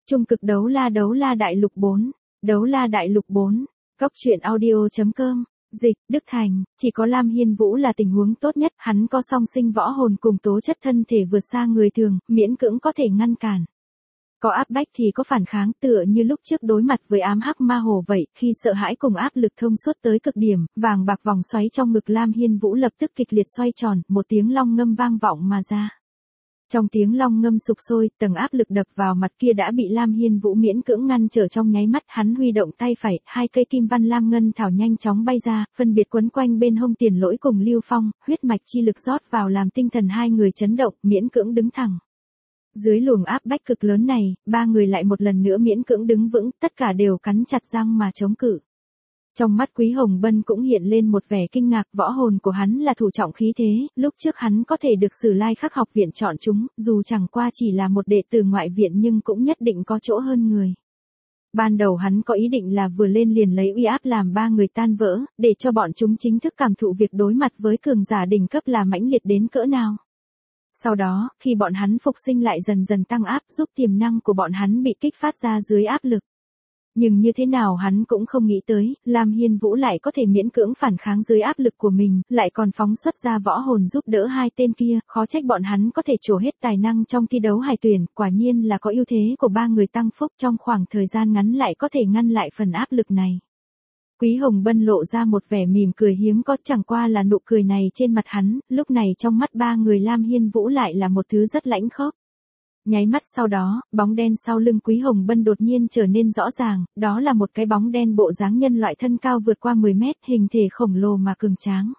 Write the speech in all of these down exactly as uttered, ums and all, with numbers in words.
Trung cực đấu la đấu la đại lục bốn. Đấu la đại lục bốn. Cốc truyện audio.com. Dịch, Đức Thành, chỉ có Lam Hiên Vũ là tình huống tốt nhất, hắn có song sinh võ hồn cùng tố chất thân thể vượt xa người thường, miễn cưỡng có thể ngăn cản. Có áp bách thì có phản kháng, tựa như lúc trước đối mặt với ám hắc ma hồ vậy, khi sợ hãi cùng áp lực thông suốt tới cực điểm, vàng bạc vòng xoáy trong ngực Lam Hiên Vũ lập tức kịch liệt xoay tròn, một tiếng long ngâm vang vọng mà ra. Trong tiếng long ngâm sục sôi, tầng áp lực đập vào mặt kia đã bị Lam Hiên Vũ miễn cưỡng ngăn trở trong nháy mắt, hắn huy động tay phải, hai cây kim văn lam ngân thảo nhanh chóng bay ra, phân biệt quấn quanh bên hông Tiền Lỗi cùng Lưu Phong, huyết mạch chi lực rót vào làm tinh thần hai người chấn động, miễn cưỡng đứng thẳng. Dưới luồng áp bách cực lớn này, ba người lại một lần nữa miễn cưỡng đứng vững, tất cả đều cắn chặt răng mà chống cự. Trong mắt Quý Hồng Bân cũng hiện lên một vẻ kinh ngạc, võ hồn của hắn là thủ trọng khí thế, lúc trước hắn có thể được Sử Lai Khắc học viện chọn chúng, dù chẳng qua chỉ là một đệ tử ngoại viện nhưng cũng nhất định có chỗ hơn người. Ban đầu hắn có ý định là vừa lên liền lấy uy áp làm ba người tan vỡ, để cho bọn chúng chính thức cảm thụ việc đối mặt với cường giả đỉnh cấp là mãnh liệt đến cỡ nào. Sau đó, khi bọn hắn phục sinh lại dần dần tăng áp, giúp tiềm năng của bọn hắn bị kích phát ra dưới áp lực. Nhưng như thế nào hắn cũng không nghĩ tới, Lam Hiên Vũ lại có thể miễn cưỡng phản kháng dưới áp lực của mình, lại còn phóng xuất ra võ hồn giúp đỡ hai tên kia, khó trách bọn hắn có thể trổ hết tài năng trong thi đấu hải tuyển, quả nhiên là có ưu thế của ba người tăng phúc trong khoảng thời gian ngắn lại có thể ngăn lại phần áp lực này. Quý Hồng Bân lộ ra một vẻ mỉm cười hiếm có, chẳng qua là nụ cười này trên mặt hắn, lúc này trong mắt ba người Lam Hiên Vũ lại là một thứ rất lãnh khốc. Nháy mắt sau đó, bóng đen sau lưng Quý Hồng Bân đột nhiên trở nên rõ ràng, đó là một cái bóng đen bộ dáng nhân loại thân cao vượt qua mười mét, hình thể khổng lồ mà cường tráng.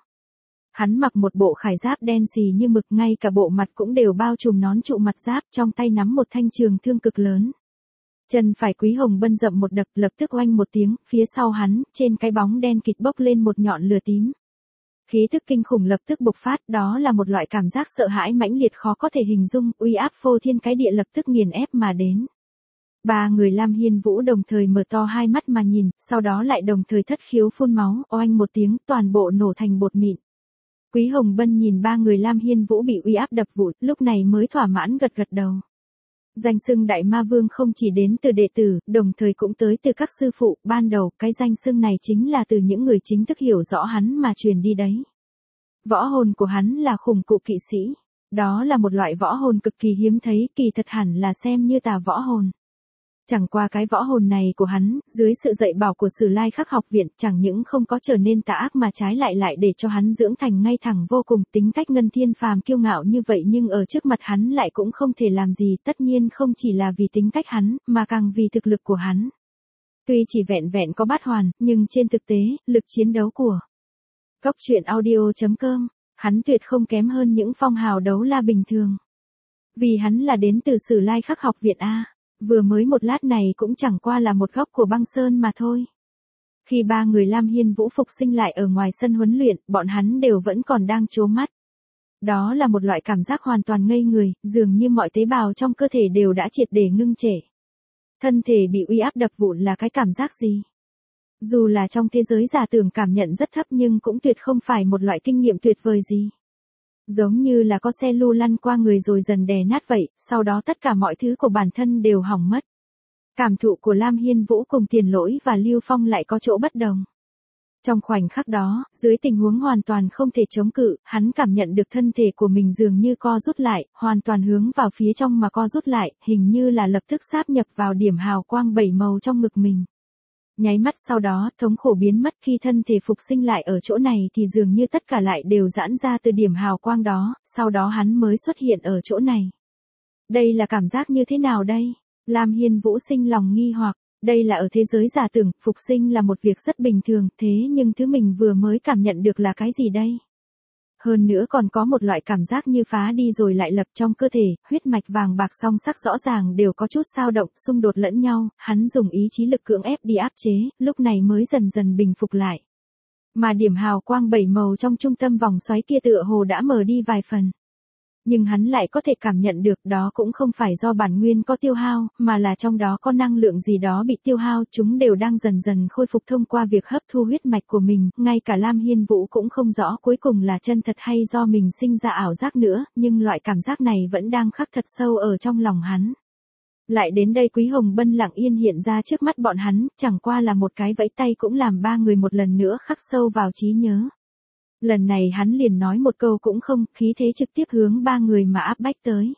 Hắn mặc một bộ khải giáp đen xì như mực, ngay cả bộ mặt cũng đều bao trùm nón trụ mặt giáp, trong tay nắm một thanh trường thương cực lớn. Chân phải Quý Hồng Bân dậm một đập, lập tức oanh một tiếng, phía sau hắn, trên cái bóng đen kịt bốc lên một nhọn lửa tím. Khí tức kinh khủng lập tức bộc phát, đó là một loại cảm giác sợ hãi mãnh liệt khó có thể hình dung, uy áp phô thiên cái địa lập tức nghiền ép mà đến. Ba người Lam Hiên Vũ đồng thời mở to hai mắt mà nhìn, sau đó lại đồng thời thất khiếu phun máu, oanh một tiếng, toàn bộ nổ thành bột mịn. Quý Hồng Bân nhìn ba người Lam Hiên Vũ bị uy áp đập vụn, lúc này mới thỏa mãn gật gật đầu. Danh xưng Đại Ma Vương không chỉ đến từ đệ tử, đồng thời cũng tới từ các sư phụ, ban đầu cái danh xưng này chính là từ những người chính thức hiểu rõ hắn mà truyền đi đấy. Võ hồn của hắn là khủng cụ kỵ sĩ, đó là một loại võ hồn cực kỳ hiếm thấy, kỳ thật hẳn là xem như tà võ hồn. Chẳng qua cái võ hồn này của hắn, dưới sự dạy bảo của Sử Lai Khắc học viện, chẳng những không có trở nên tà ác mà trái lại lại để cho hắn dưỡng thành ngay thẳng vô cùng, tính cách ngân thiên phàm kiêu ngạo như vậy nhưng ở trước mặt hắn lại cũng không thể làm gì, tất nhiên không chỉ là vì tính cách hắn, mà càng vì thực lực của hắn. Tuy chỉ vẹn vẹn có bát hoàn, nhưng trên thực tế, lực chiến đấu của Cốc truyện audio.com, hắn tuyệt không kém hơn những phong hào đấu la bình thường. Vì hắn là đến từ Sử Lai Khắc học viện A. Vừa mới một lát này cũng chẳng qua là một góc của băng sơn mà thôi. Khi ba người Lam Hiên Vũ phục sinh lại ở ngoài sân huấn luyện, bọn hắn đều vẫn còn đang trố mắt. Đó là một loại cảm giác hoàn toàn ngây người, dường như mọi tế bào trong cơ thể đều đã triệt để ngưng trệ. Thân thể bị uy áp đập vụn là cái cảm giác gì? Dù là trong thế giới giả tưởng cảm nhận rất thấp nhưng cũng tuyệt không phải một loại kinh nghiệm tuyệt vời gì. Giống như là có xe lu lăn qua người rồi dần đè nát vậy, sau đó tất cả mọi thứ của bản thân đều hỏng mất. Cảm thụ của Lam Hiên Vũ cùng Tiền Lỗi và Lưu Phong lại có chỗ bất đồng. Trong khoảnh khắc đó, dưới tình huống hoàn toàn không thể chống cự, hắn cảm nhận được thân thể của mình dường như co rút lại, hoàn toàn hướng vào phía trong mà co rút lại, hình như là lập tức sáp nhập vào điểm hào quang bảy màu trong ngực mình. Nháy mắt sau đó, thống khổ biến mất, khi thân thể phục sinh lại ở chỗ này thì dường như tất cả lại đều giãn ra từ điểm hào quang đó, sau đó hắn mới xuất hiện ở chỗ này. Đây là cảm giác như thế nào đây? Lam Hiên Vũ sinh lòng nghi hoặc, đây là ở thế giới giả tưởng, phục sinh là một việc rất bình thường, thế nhưng thứ mình vừa mới cảm nhận được là cái gì đây? Hơn nữa còn có một loại cảm giác như phá đi rồi lại lập trong cơ thể, huyết mạch vàng bạc song sắc rõ ràng đều có chút xao động, xung đột lẫn nhau, hắn dùng ý chí lực cưỡng ép đi áp chế, lúc này mới dần dần bình phục lại. Mà điểm hào quang bảy màu trong trung tâm vòng xoáy kia tựa hồ đã mờ đi vài phần. Nhưng hắn lại có thể cảm nhận được đó cũng không phải do bản nguyên có tiêu hao, mà là trong đó có năng lượng gì đó bị tiêu hao, chúng đều đang dần dần khôi phục thông qua việc hấp thu huyết mạch của mình, ngay cả Lam Hiên Vũ cũng không rõ cuối cùng là chân thật hay do mình sinh ra ảo giác nữa, nhưng loại cảm giác này vẫn đang khắc thật sâu ở trong lòng hắn. Lại đến đây Quý Hồng Bân lặng yên hiện ra trước mắt bọn hắn, chẳng qua là một cái vẫy tay cũng làm ba người một lần nữa khắc sâu vào trí nhớ. Lần này hắn liền nói một câu cũng không, khí thế trực tiếp hướng ba người mà áp bách tới.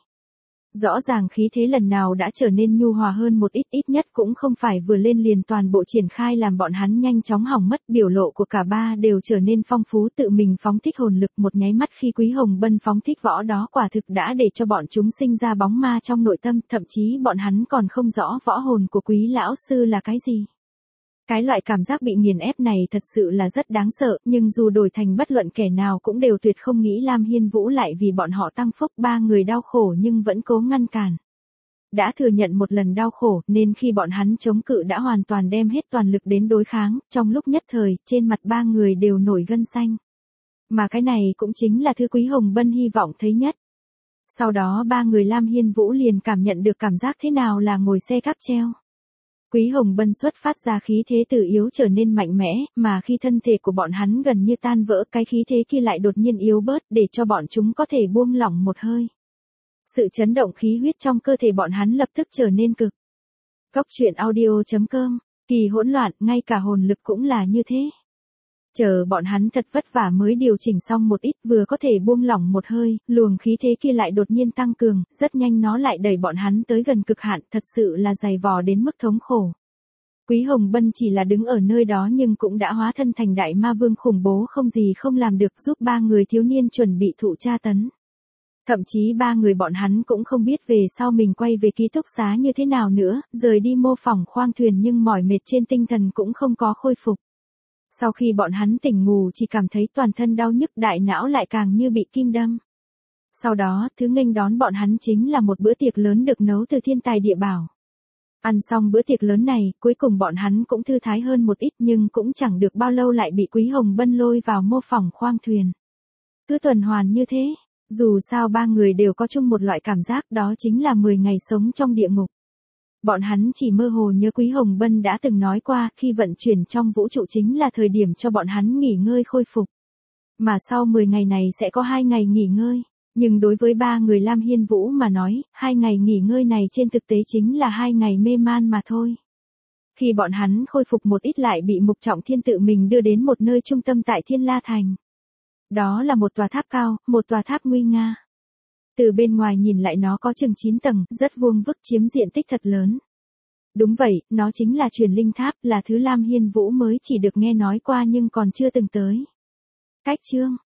Rõ ràng khí thế lần nào đã trở nên nhu hòa hơn một ít, ít nhất cũng không phải vừa lên liền toàn bộ triển khai làm bọn hắn nhanh chóng hỏng mất. Biểu lộ của cả ba đều trở nên phong phú, tự mình phóng thích hồn lực một nháy mắt khi Quý Hồng Bân phóng thích võ đó quả thực đã để cho bọn chúng sinh ra bóng ma trong nội tâm, thậm chí bọn hắn còn không rõ võ hồn của Quý lão sư là cái gì. Cái loại cảm giác bị nghiền ép này thật sự là rất đáng sợ, nhưng dù đổi thành bất luận kẻ nào cũng đều tuyệt không nghĩ Lam Hiên Vũ lại vì bọn họ tăng phúc. Ba người đau khổ nhưng vẫn cố ngăn cản. Đã thừa nhận một lần đau khổ, nên khi bọn hắn chống cự đã hoàn toàn đem hết toàn lực đến đối kháng, trong lúc nhất thời, trên mặt ba người đều nổi gân xanh. Mà cái này cũng chính là thứ Quý Hồng Bân hy vọng thấy nhất. Sau đó ba người Lam Hiên Vũ liền cảm nhận được cảm giác thế nào là ngồi xe cáp treo. Quý Hồng Bân xuất phát ra khí thế từ yếu trở nên mạnh mẽ, mà khi thân thể của bọn hắn gần như tan vỡ, cái khí thế kia lại đột nhiên yếu bớt để cho bọn chúng có thể buông lỏng một hơi. Sự chấn động khí huyết trong cơ thể bọn hắn lập tức trở nên cực. Cốc truyện audio chấm com, kỳ hỗn loạn, ngay cả hồn lực cũng là như thế. Chờ bọn hắn thật vất vả mới điều chỉnh xong một ít, vừa có thể buông lỏng một hơi, luồng khí thế kia lại đột nhiên tăng cường, rất nhanh nó lại đẩy bọn hắn tới gần cực hạn, thật sự là dày vò đến mức thống khổ. Quý Hồng Bân chỉ là đứng ở nơi đó nhưng cũng đã hóa thân thành đại ma vương khủng bố không gì không làm được, giúp ba người thiếu niên chuẩn bị thụ tra tấn. Thậm chí ba người bọn hắn cũng không biết về sau mình quay về ký túc xá như thế nào nữa, rời đi mô phỏng khoang thuyền nhưng mỏi mệt trên tinh thần cũng không có khôi phục. Sau khi bọn hắn tỉnh ngủ chỉ cảm thấy toàn thân đau nhức, đại não lại càng như bị kim đâm. Sau đó, thứ nghênh đón bọn hắn chính là một bữa tiệc lớn được nấu từ thiên tài địa bảo. Ăn xong bữa tiệc lớn này, cuối cùng bọn hắn cũng thư thái hơn một ít nhưng cũng chẳng được bao lâu lại bị Quý Hồng Bân lôi vào mô phỏng khoang thuyền. Cứ tuần hoàn như thế, dù sao ba người đều có chung một loại cảm giác, đó chính là mười ngày sống trong địa ngục. Bọn hắn chỉ mơ hồ nhớ Quý Hồng Bân đã từng nói qua, khi vận chuyển trong vũ trụ chính là thời điểm cho bọn hắn nghỉ ngơi khôi phục. Mà sau mười ngày này sẽ có hai ngày nghỉ ngơi. Nhưng đối với ba người Lam Hiên Vũ mà nói, hai ngày nghỉ ngơi này trên thực tế chính là hai ngày mê man mà thôi. Khi bọn hắn khôi phục một ít lại bị Mục Trọng Thiên tự mình đưa đến một nơi trung tâm tại Thiên La Thành. Đó là một tòa tháp cao, một tòa tháp nguy nga. Từ bên ngoài nhìn lại nó có chừng chín tầng, rất vuông vức, chiếm diện tích thật lớn. Đúng vậy, nó chính là truyền linh tháp, là thứ Lam Hiên Vũ mới chỉ được nghe nói qua nhưng còn chưa từng tới. Cách chương